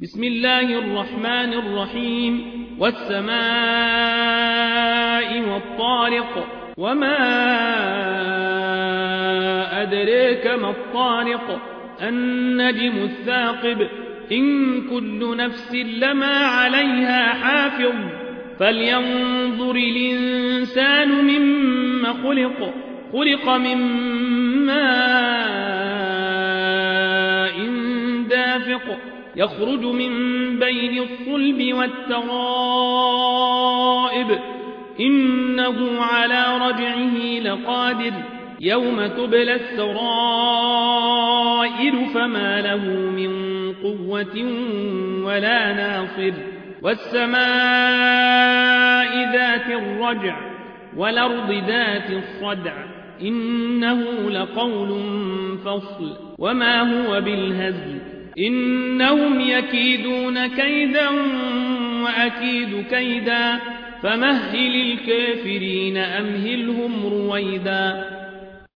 بسم الله الرحمن الرحيم والسماء والطارق وما أدريك ما الطارق النجم الثاقب إن كل نفس لما عليها حافظ فلينظر الإنسان مما خلق من ماء دافق يخرج من بين الصلب والترائب إنه على رجعه لقادر يوم تبلى السرائر فما له من قوة ولا ناصر والسماء ذات الرجع والأرض ذات الصدع إنه لقول فصل وما هو بالهزل إنهم يكيدون كيدا وأكيد كيدا فمهل الكافرين أمهلهم رويدا